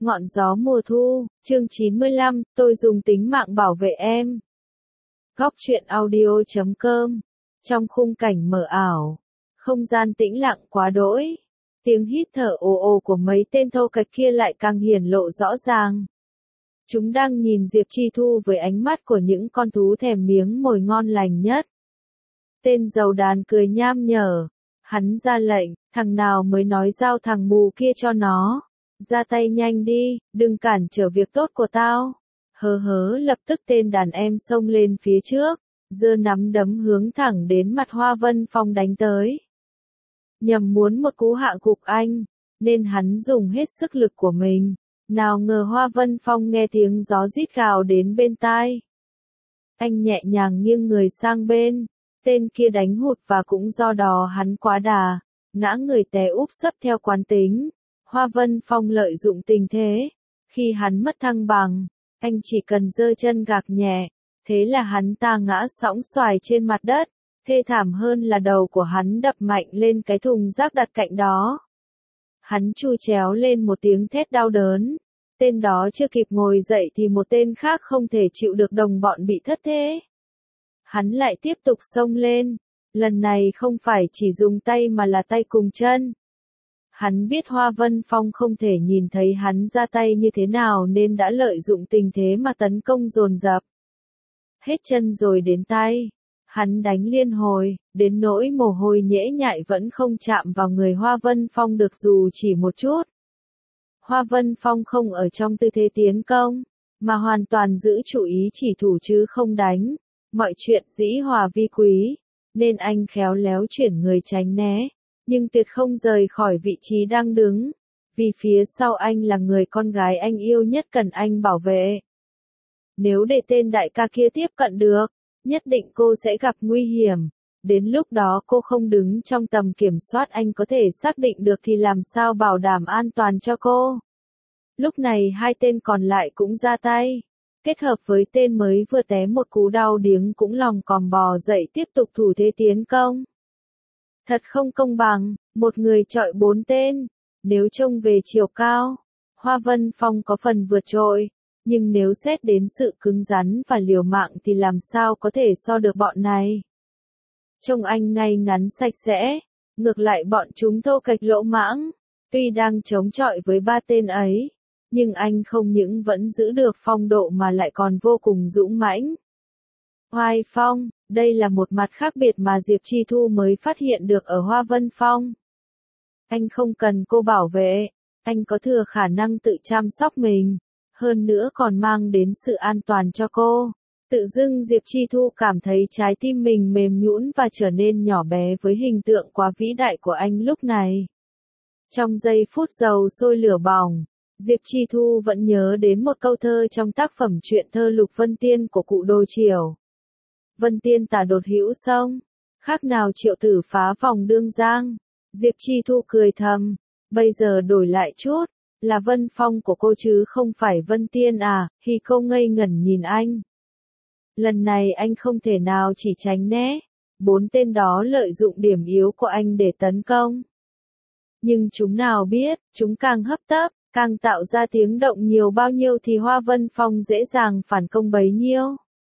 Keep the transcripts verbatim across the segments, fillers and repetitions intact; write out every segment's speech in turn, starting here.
Ngọn gió mùa thu, chương chín mươi lăm, tôi dùng tính mạng bảo vệ em. Góc truyện audio chấm com. Trong khung cảnh mờ ảo, không gian tĩnh lặng quá đỗi, tiếng hít thở ồ ồ của mấy tên thô kệch kia lại càng hiển lộ rõ ràng. Chúng đang nhìn Diệp Chi Thu với ánh mắt của những con thú thèm miếng mồi ngon lành nhất. Tên dầu đàn cười nham nhở, hắn ra lệnh, thằng nào mới nói giao thằng mù kia cho nó. Ra tay nhanh đi, đừng cản trở việc tốt của tao. Hớ hớ lập tức tên đàn em xông lên phía trước, giơ nắm đấm hướng thẳng đến mặt Hoa Vân Phong đánh tới. Nhằm muốn một cú hạ gục anh, nên hắn dùng hết sức lực của mình. Nào ngờ Hoa Vân Phong nghe tiếng gió rít gào đến bên tai. Anh nhẹ nhàng nghiêng người sang bên, tên kia đánh hụt và cũng do đó hắn quá đà, ngã người té úp sấp theo quán tính. Hoa Vân Phong lợi dụng tình thế, khi hắn mất thăng bằng, anh chỉ cần giơ chân gạc nhẹ, thế là hắn ta ngã sõng xoài trên mặt đất, thê thảm hơn là đầu của hắn đập mạnh lên cái thùng rác đặt cạnh đó. Hắn chui chéo lên một tiếng thét đau đớn, tên đó chưa kịp ngồi dậy thì một tên khác không thể chịu được đồng bọn bị thất thế. Hắn lại tiếp tục xông lên, lần này không phải chỉ dùng tay mà là tay cùng chân. Hắn biết Hoa Vân Phong không thể nhìn thấy hắn ra tay như thế nào nên đã lợi dụng tình thế mà tấn công dồn dập. Hết chân rồi đến tay, hắn đánh liên hồi, đến nỗi mồ hôi nhễ nhại vẫn không chạm vào người Hoa Vân Phong được dù chỉ một chút. Hoa Vân Phong không ở trong tư thế tiến công, mà hoàn toàn giữ chủ ý chỉ thủ chứ không đánh, mọi chuyện dĩ hòa vi quý, nên anh khéo léo chuyển người tránh né. Nhưng tuyệt không rời khỏi vị trí đang đứng, vì phía sau anh là người con gái anh yêu nhất cần anh bảo vệ. Nếu để tên đại ca kia tiếp cận được, nhất định cô sẽ gặp nguy hiểm, đến lúc đó cô không đứng trong tầm kiểm soát anh có thể xác định được thì làm sao bảo đảm an toàn cho cô. Lúc này hai tên còn lại cũng ra tay, kết hợp với tên mới vừa té một cú đau điếng cũng lòng còm bò dậy tiếp tục thủ thế tiến công. Thật không công bằng, một người chọi bốn tên, nếu trông về chiều cao, Hoa Vân Phong có phần vượt trội, nhưng nếu xét đến sự cứng rắn và liều mạng thì làm sao có thể so được bọn này. Trông anh ngay ngắn sạch sẽ, ngược lại bọn chúng thô kệch lỗ mãng, tuy đang chống chọi với ba tên ấy, nhưng anh không những vẫn giữ được phong độ mà lại còn vô cùng dũng mãnh. Hoài Phong, đây là một mặt khác biệt mà Diệp Chi Thu mới phát hiện được ở Hoa Vân Phong. Anh không cần cô bảo vệ, anh có thừa khả năng tự chăm sóc mình, hơn nữa còn mang đến sự an toàn cho cô. Tự dưng Diệp Chi Thu cảm thấy trái tim mình mềm nhũn và trở nên nhỏ bé với hình tượng quá vĩ đại của anh lúc này. Trong giây phút dầu sôi lửa bỏng, Diệp Chi Thu vẫn nhớ đến một câu thơ trong tác phẩm truyện thơ Lục Vân Tiên của cụ Đồ Triều. Vân Tiên tả đột hữu sông, khác nào triệu tử phá vòng đương giang. Diệp Chi Thu cười thầm, bây giờ đổi lại chút, là Vân Phong của cô chứ không phải Vân Tiên à, thì cô ngây ngẩn nhìn anh. Lần này anh không thể nào chỉ tránh né, bốn tên đó lợi dụng điểm yếu của anh để tấn công. Nhưng chúng nào biết, chúng càng hấp tấp, càng tạo ra tiếng động nhiều bao nhiêu thì Hoa Vân Phong dễ dàng phản công bấy nhiêu.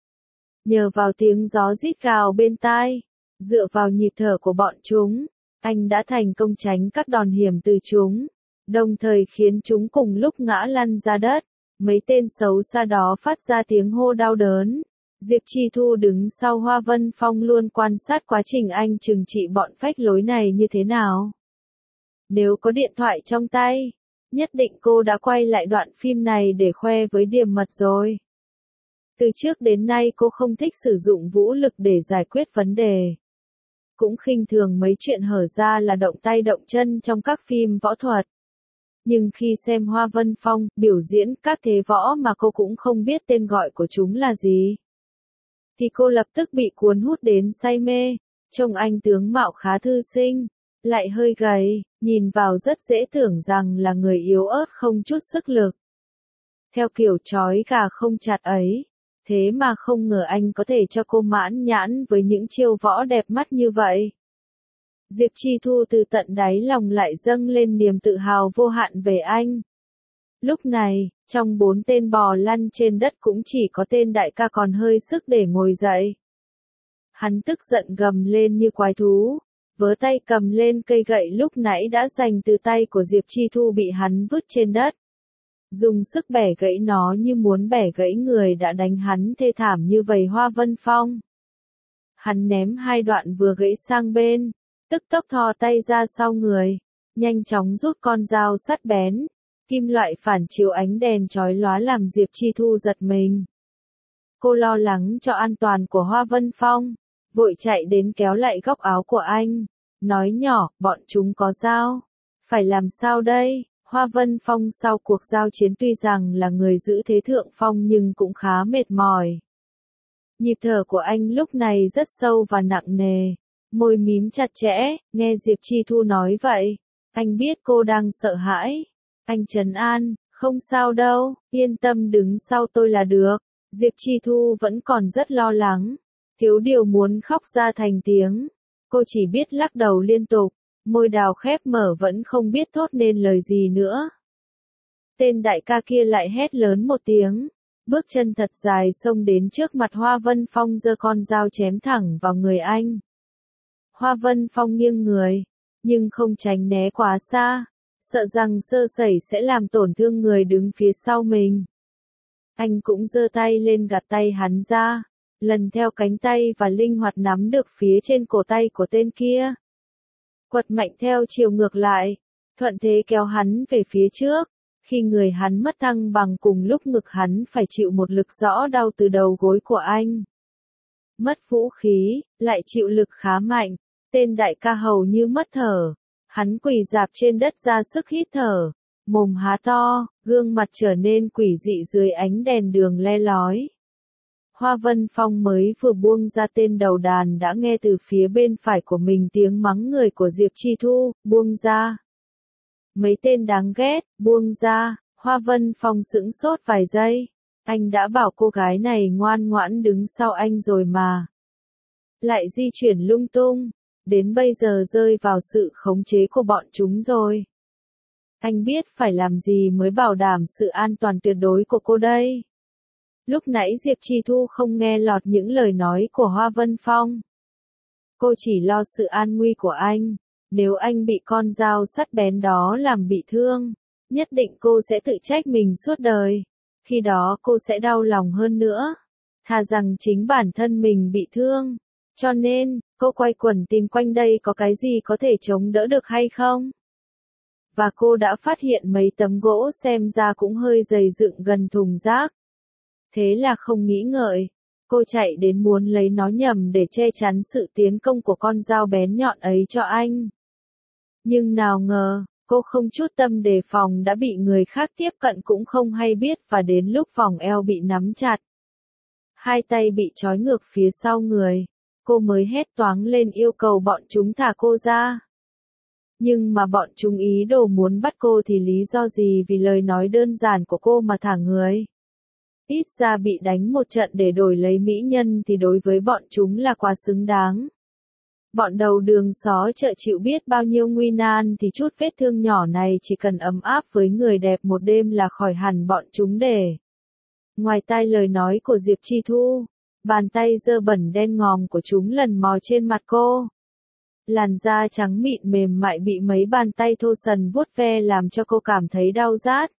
Nhờ vào tiếng gió rít gào bên tai, dựa vào nhịp thở của bọn chúng, anh đã thành công tránh các đòn hiểm từ chúng, đồng thời khiến chúng cùng lúc ngã lăn ra đất. Mấy tên xấu xa đó phát ra tiếng hô đau đớn. Diệp Chi Thu đứng sau Hoa Vân Phong luôn quan sát quá trình anh trừng trị bọn phách lối này như thế nào. Nếu có điện thoại trong tay, nhất định cô đã quay lại đoạn phim này để khoe với Điềm Mật rồi. Từ trước đến nay cô không thích sử dụng vũ lực để giải quyết vấn đề. Cũng khinh thường mấy chuyện hở ra là động tay động chân trong các phim võ thuật. Nhưng khi xem Hoa Vân Phong biểu diễn các thế võ mà cô cũng không biết tên gọi của chúng là gì, thì cô lập tức bị cuốn hút đến say mê. Trông anh tướng mạo khá thư sinh, lại hơi gầy, nhìn vào rất dễ tưởng rằng là người yếu ớt không chút sức lực. Theo kiểu trói gà không chặt ấy. Thế mà không ngờ anh có thể cho cô mãn nhãn với những chiêu võ đẹp mắt như vậy. Diệp Chi Thu từ tận đáy lòng lại dâng lên niềm tự hào vô hạn về anh. Lúc này, trong bốn tên bò lăn trên đất cũng chỉ có tên đại ca còn hơi sức để ngồi dậy. Hắn tức giận gầm lên như quái thú, vớ tay cầm lên cây gậy lúc nãy đã giành từ tay của Diệp Chi Thu bị hắn vứt trên đất. Dùng sức bẻ gãy nó như muốn bẻ gãy người đã đánh hắn thê thảm như vậy Hoa Vân Phong. Hắn ném hai đoạn vừa gãy sang bên, tức tốc thò tay ra sau người, nhanh chóng rút con dao sắt bén, kim loại phản chiếu ánh đèn chói lóa làm Diệp Chi Thu giật mình. Cô lo lắng cho an toàn của Hoa Vân Phong, vội chạy đến kéo lại góc áo của anh, nói nhỏ, bọn chúng có dao, phải làm sao đây? Hoa Vân Phong sau cuộc giao chiến tuy rằng là người giữ thế thượng phong nhưng cũng khá mệt mỏi. Nhịp thở của anh lúc này rất sâu và nặng nề, môi mím chặt chẽ, nghe Diệp Chi Thu nói vậy, anh biết cô đang sợ hãi. Anh trấn an, không sao đâu, yên tâm đứng sau tôi là được. Diệp Chi Thu vẫn còn rất lo lắng, thiếu điều muốn khóc ra thành tiếng. Cô chỉ biết lắc đầu liên tục, môi đào khép mở vẫn không biết thốt nên lời gì nữa. Tên đại ca kia lại hét lớn một tiếng, bước chân thật dài xông đến trước mặt Hoa Vân Phong giơ con dao chém thẳng vào người anh. Hoa Vân Phong nghiêng người, nhưng không tránh né quá xa, sợ rằng sơ sẩy sẽ làm tổn thương người đứng phía sau mình. Anh cũng giơ tay lên gạt tay hắn ra, lần theo cánh tay và linh hoạt nắm được phía trên cổ tay của tên kia. Quật mạnh theo chiều ngược lại, thuận thế kéo hắn về phía trước, khi người hắn mất thăng bằng cùng lúc ngực hắn phải chịu một lực rõ đau từ đầu gối của anh. Mất vũ khí, lại chịu lực khá mạnh, tên đại ca hầu như mất thở, hắn quỳ rạp trên đất ra sức hít thở, mồm há to, gương mặt trở nên quỷ dị dưới ánh đèn đường le lói. Hoa Vân Phong mới vừa buông ra tên đầu đàn đã nghe từ phía bên phải của mình tiếng mắng người của Diệp Chi Thu, buông ra. Mấy tên đáng ghét, buông ra, Hoa Vân Phong sững sốt vài giây, anh đã bảo cô gái này ngoan ngoãn đứng sau anh rồi mà. Lại di chuyển lung tung, đến bây giờ rơi vào sự khống chế của bọn chúng rồi. Anh biết phải làm gì mới bảo đảm sự an toàn tuyệt đối của cô đây. Lúc nãy Diệp Chi Thu không nghe lọt những lời nói của Hoa Vân Phong. Cô chỉ lo sự an nguy của anh, nếu anh bị con dao sắt bén đó làm bị thương, nhất định cô sẽ tự trách mình suốt đời. Khi đó cô sẽ đau lòng hơn nữa, thà rằng chính bản thân mình bị thương. Cho nên, cô quay quẩn tìm quanh đây có cái gì có thể chống đỡ được hay không. Và cô đã phát hiện mấy tấm gỗ xem ra cũng hơi dày dựng gần thùng rác. Thế là không nghĩ ngợi, cô chạy đến muốn lấy nó nhầm để che chắn sự tiến công của con dao bén nhọn ấy cho anh. Nhưng nào ngờ, cô không chút tâm đề phòng đã bị người khác tiếp cận cũng không hay biết và đến lúc vòng eo bị nắm chặt. Hai tay bị trói ngược phía sau người, cô mới hét toáng lên yêu cầu bọn chúng thả cô ra. Nhưng mà bọn chúng ý đồ muốn bắt cô thì lý do gì vì lời nói đơn giản của cô mà thả người. Ít ra bị đánh một trận để đổi lấy mỹ nhân thì đối với bọn chúng là quá xứng đáng. Bọn đầu đường xó chợ chịu biết bao nhiêu nguy nan thì chút vết thương nhỏ này chỉ cần ấm áp với người đẹp một đêm là khỏi hẳn bọn chúng để. Ngoài tai lời nói của Diệp Chi Thu, bàn tay dơ bẩn đen ngòm của chúng lần mò trên mặt cô. Làn da trắng mịn mềm mại bị mấy bàn tay thô sần vuốt ve làm cho cô cảm thấy đau rát.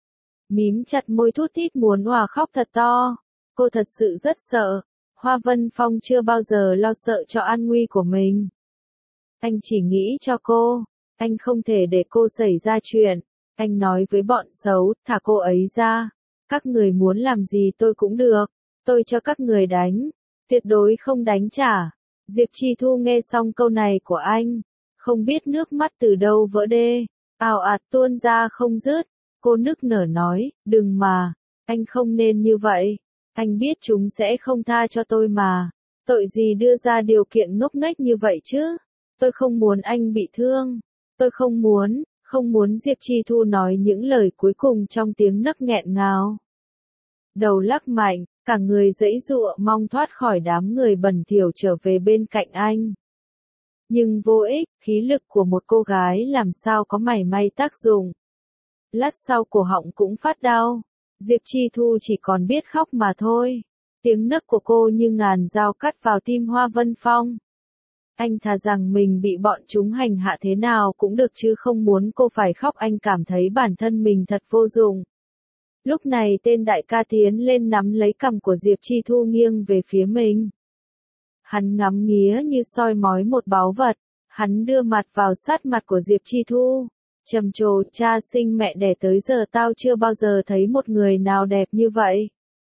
Mím chặt môi thút thít muốn òa khóc thật to. Cô thật sự rất sợ. Hoa Vân Phong chưa bao giờ lo sợ cho an nguy của mình. Anh chỉ nghĩ cho cô. Anh không thể để cô xảy ra chuyện. Anh nói với bọn xấu, thả cô ấy ra. Các người muốn làm gì tôi cũng được. Tôi cho các người đánh. Tuyệt đối không đánh trả. Diệp Chi Thu nghe xong câu này của anh. Không biết nước mắt từ đâu vỡ đê. Ào ạt tuôn ra không dứt. Cô nức nở nói, đừng mà. Anh không nên như vậy. Anh biết chúng sẽ không tha cho tôi mà. Tội gì đưa ra điều kiện ngốc nghếch như vậy chứ? Tôi không muốn anh bị thương. Tôi không muốn, không muốn Diệp Chi Thu nói những lời cuối cùng trong tiếng nấc nghẹn ngào. Đầu lắc mạnh, cả người giãy giụa mong thoát khỏi đám người bẩn thỉu trở về bên cạnh anh. Nhưng vô ích, khí lực của một cô gái làm sao có mảy may tác dụng. Lát sau cổ họng cũng phát đau. Diệp Chi Thu chỉ còn biết khóc mà thôi. Tiếng nấc của cô như ngàn dao cắt vào tim Hoa Vân Phong. Anh thà rằng mình bị bọn chúng hành hạ thế nào cũng được chứ không muốn cô phải khóc. Anh cảm thấy bản thân mình thật vô dụng. Lúc này tên đại ca tiến lên nắm lấy cằm của Diệp Chi Thu nghiêng về phía mình. Hắn ngắm nghía như soi mói một báu vật. Hắn đưa mặt vào sát mặt của Diệp Chi Thu. Trầm trồ, cha sinh mẹ đẻ tới giờ tao chưa bao giờ thấy một người nào đẹp như vậy.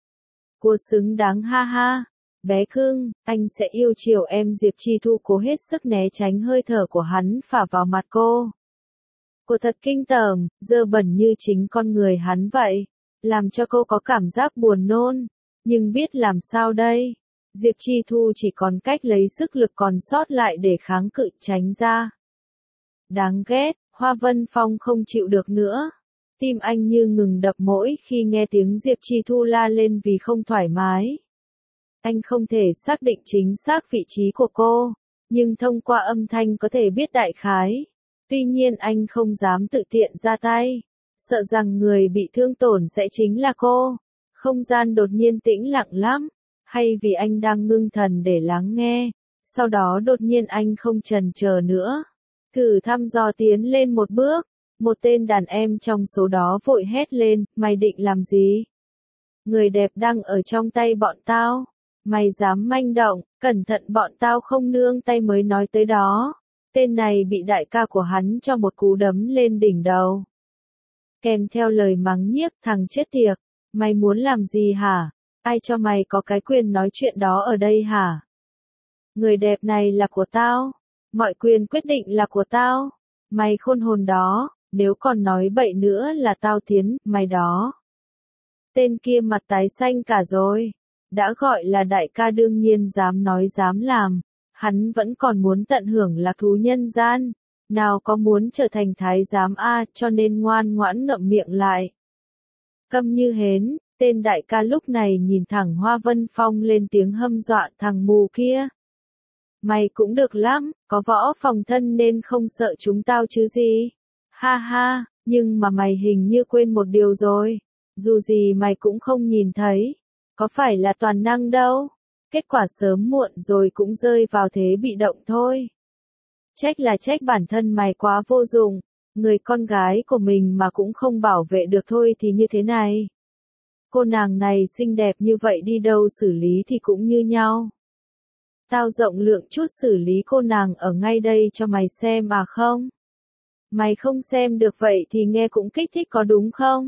Cô xứng đáng ha ha. Bé cưng, anh sẽ yêu chiều em. Diệp Chi Thu cố hết sức né tránh hơi thở của hắn phả vào mặt cô. Cô thật kinh tởm, dơ bẩn như chính con người hắn vậy. Làm cho cô có cảm giác buồn nôn. Nhưng biết làm sao đây? Diệp Chi Thu chỉ còn cách lấy sức lực còn sót lại để kháng cự tránh ra. Đáng ghét, Hoa Vân Phong không chịu được nữa. Tim anh như ngừng đập mỗi khi nghe tiếng Diệp Chi Thu la lên vì không thoải mái. Anh không thể xác định chính xác vị trí của cô, nhưng thông qua âm thanh có thể biết đại khái. Tuy nhiên anh không dám tự tiện ra tay, sợ rằng người bị thương tổn sẽ chính là cô. Không gian đột nhiên tĩnh lặng lắm, hay vì anh đang ngưng thần để lắng nghe, sau đó đột nhiên anh không chần chờ nữa. Thử thăm dò tiến lên một bước, một tên đàn em trong số đó vội hét lên, mày định làm gì? Người đẹp đang ở trong tay bọn tao. Mày dám manh động, cẩn thận bọn tao không nương tay mới nói tới đó. Tên này bị đại ca của hắn cho một cú đấm lên đỉnh đầu. Kèm theo lời mắng nhiếc, thằng chết tiệt, mày muốn làm gì hả? Ai cho mày có cái quyền nói chuyện đó ở đây hả? Người đẹp này là của tao, mọi quyền quyết định là của tao. Mày khôn hồn đó, nếu còn nói bậy nữa là tao tiến, mày đó. Tên kia mặt tái xanh cả rồi. Đã gọi là đại ca đương nhiên dám nói dám làm, hắn vẫn còn muốn tận hưởng lạc thú nhân gian, nào có muốn trở thành thái giám a, cho nên ngoan ngoãn ngậm miệng lại. Câm như hến, tên đại ca lúc này nhìn thẳng Hoa Vân Phong lên tiếng hâm dọa, thằng mù kia. Mày cũng được lắm, có võ phòng thân nên không sợ chúng tao chứ gì. Ha ha, nhưng mà mày hình như quên một điều rồi, dù gì mày cũng không nhìn thấy. Có phải là toàn năng đâu, kết quả sớm muộn rồi cũng rơi vào thế bị động thôi. Trách là trách bản thân mày quá vô dụng, người con gái của mình mà cũng không bảo vệ được thôi thì như thế này. Cô nàng này xinh đẹp như vậy đi đâu xử lý thì cũng như nhau. Tao rộng lượng chút xử lý cô nàng ở ngay đây cho mày xem à không? Mày không xem được vậy thì nghe cũng kích thích có đúng không?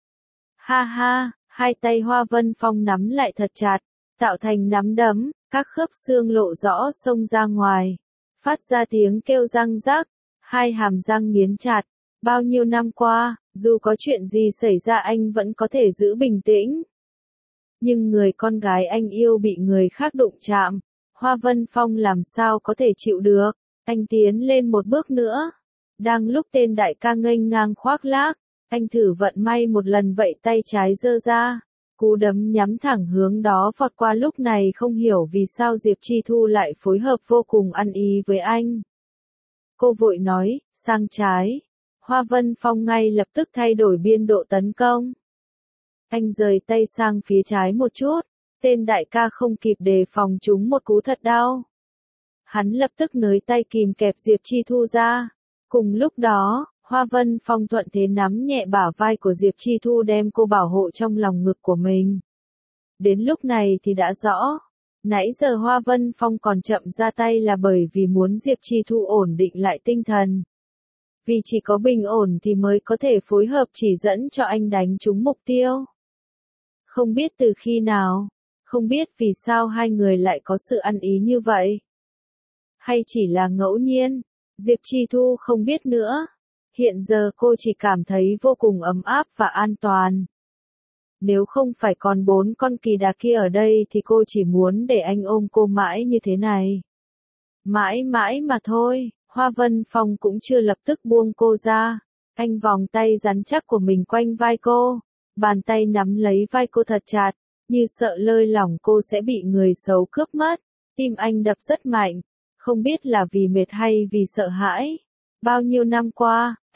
Ha ha. Hai tay Hoa Vân Phong nắm lại thật chặt, tạo thành nắm đấm, các khớp xương lộ rõ xông ra ngoài, phát ra tiếng kêu răng rắc, hai hàm răng nghiến chặt. Bao nhiêu năm qua, dù có chuyện gì xảy ra anh vẫn có thể giữ bình tĩnh. Nhưng người con gái anh yêu bị người khác đụng chạm, Hoa Vân Phong làm sao có thể chịu được. Anh tiến lên một bước nữa. Đang lúc tên đại ca nghênh ngang khoác lác, anh thử vận may một lần vậy tay trái giơ ra, cú đấm nhắm thẳng hướng đó vọt qua. Lúc này không hiểu vì sao Diệp Chi Thu lại phối hợp vô cùng ăn ý với anh. Cô vội nói, sang trái. Hoa Vân Phong ngay lập tức thay đổi biên độ tấn công. Anh rời tay sang phía trái một chút, tên đại ca không kịp đề phòng trúng một cú thật đau. Hắn lập tức nới tay kìm kẹp Diệp Chi Thu ra. Cùng lúc đó, Hoa Vân Phong thuận thế nắm nhẹ bả vai của Diệp Chi Thu đem cô bảo hộ trong lòng ngực của mình. Đến lúc này thì đã rõ, nãy giờ Hoa Vân Phong còn chậm ra tay là bởi vì muốn Diệp Chi Thu ổn định lại tinh thần. Vì chỉ có bình ổn thì mới có thể phối hợp chỉ dẫn cho anh đánh trúng mục tiêu. Không biết từ khi nào, không biết vì sao hai người lại có sự ăn ý như vậy. Hay chỉ là ngẫu nhiên, Diệp Chi Thu không biết nữa. Hiện giờ cô chỉ cảm thấy vô cùng ấm áp và an toàn. Nếu không phải còn bốn con kỳ đà kia ở đây thì cô chỉ muốn để anh ôm cô mãi như thế này. Mãi mãi mà thôi, Hoa Vân Phong cũng chưa lập tức buông cô ra. Anh vòng tay rắn chắc của mình quanh vai cô, bàn tay nắm lấy vai cô thật chặt, như sợ lơi lỏng cô sẽ bị người xấu cướp mất. Tim anh đập rất mạnh, không biết là vì mệt hay vì sợ hãi. Bao nhiêu năm qua,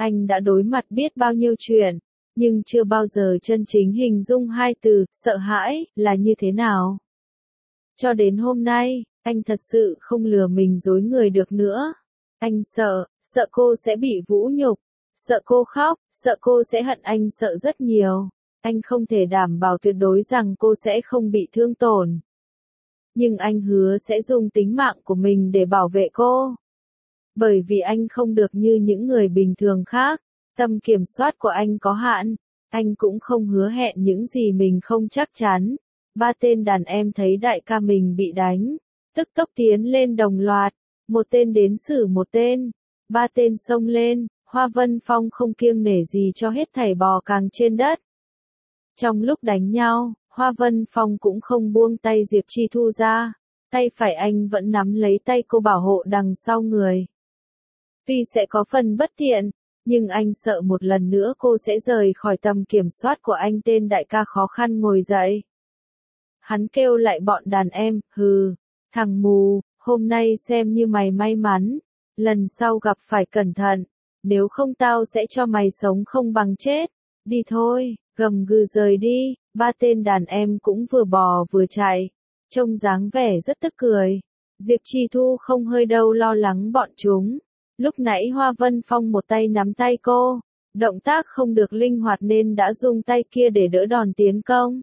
Anh đã đối mặt biết bao nhiêu chuyện, nhưng chưa bao giờ chân chính hình dung hai từ, sợ hãi, là như thế nào. Cho đến hôm nay, anh thật sự không lừa mình dối người được nữa. Anh sợ, sợ cô sẽ bị vũ nhục, sợ cô khóc, sợ cô sẽ hận anh, sợ rất nhiều. Anh không thể đảm bảo tuyệt đối rằng cô sẽ không bị thương tổn. Nhưng anh hứa sẽ dùng tính mạng của mình để bảo vệ cô. Bởi vì anh không được như những người bình thường khác, tầm kiểm soát của anh có hạn, anh cũng không hứa hẹn những gì mình không chắc chắn. Ba tên đàn em thấy đại ca mình bị đánh, tức tốc tiến lên đồng loạt, một tên đến xử một tên, ba tên xông lên, Hoa Vân Phong không kiêng nể gì cho hết thảy bò càng trên đất. Trong lúc đánh nhau, Hoa Vân Phong cũng không buông tay Diệp Chi Thu ra, tay phải anh vẫn nắm lấy tay cô bảo hộ đằng sau người. Tuy sẽ có phần bất tiện, nhưng anh sợ một lần nữa cô sẽ rời khỏi tầm kiểm soát của anh. Tên đại ca khó khăn ngồi dậy. Hắn kêu lại bọn đàn em, hừ, thằng mù, hôm nay xem như mày may mắn, lần sau gặp phải cẩn thận, nếu không tao sẽ cho mày sống không bằng chết. Đi thôi, gầm gừ rời đi. Ba tên đàn em cũng vừa bò vừa chạy, trông dáng vẻ rất tức cười. Diệp Chi Thu không hơi đâu lo lắng bọn chúng. Lúc nãy Hoa Vân Phong một tay nắm tay cô, động tác không được linh hoạt nên đã dùng tay kia để đỡ đòn tiến công.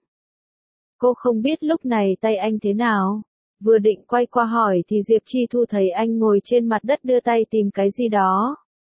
Cô không biết lúc này tay anh thế nào, vừa định quay qua hỏi thì Diệp Chi Thu thấy anh ngồi trên mặt đất đưa tay tìm cái gì đó.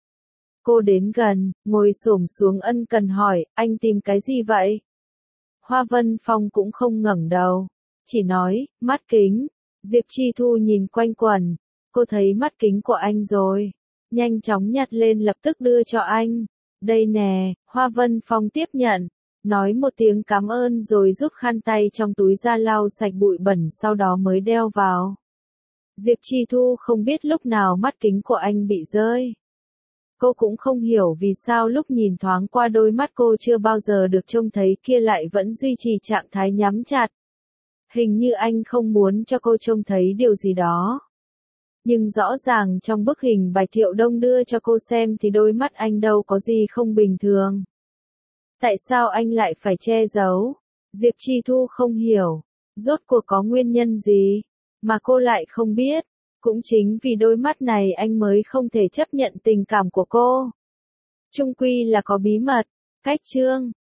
Cô đến gần, ngồi xổm xuống ân cần hỏi, anh tìm cái gì vậy? Hoa Vân Phong cũng không ngẩng đầu, chỉ nói, mắt kính. Diệp Chi Thu nhìn quanh quẩn, cô thấy mắt kính của anh rồi, nhanh chóng nhặt lên lập tức đưa cho anh. Đây nè, Hoa Vân Phong tiếp nhận, nói một tiếng cảm ơn rồi rút khăn tay trong túi ra lau sạch bụi bẩn sau đó mới đeo vào. Diệp Chi Thu không biết lúc nào mắt kính của anh bị rơi. Cô cũng không hiểu vì sao lúc nhìn thoáng qua đôi mắt cô chưa bao giờ được trông thấy kia lại vẫn duy trì trạng thái nhắm chặt. Hình như anh không muốn cho cô trông thấy điều gì đó. Nhưng rõ ràng trong bức hình Bạch Thiệu Đông đưa cho cô xem thì đôi mắt anh đâu có gì không bình thường. Tại sao anh lại phải che giấu? Diệp Chi Thu không hiểu, rốt cuộc có nguyên nhân gì, mà cô lại không biết. Cũng chính vì đôi mắt này anh mới không thể chấp nhận tình cảm của cô. Chung quy là có bí mật. Cách chương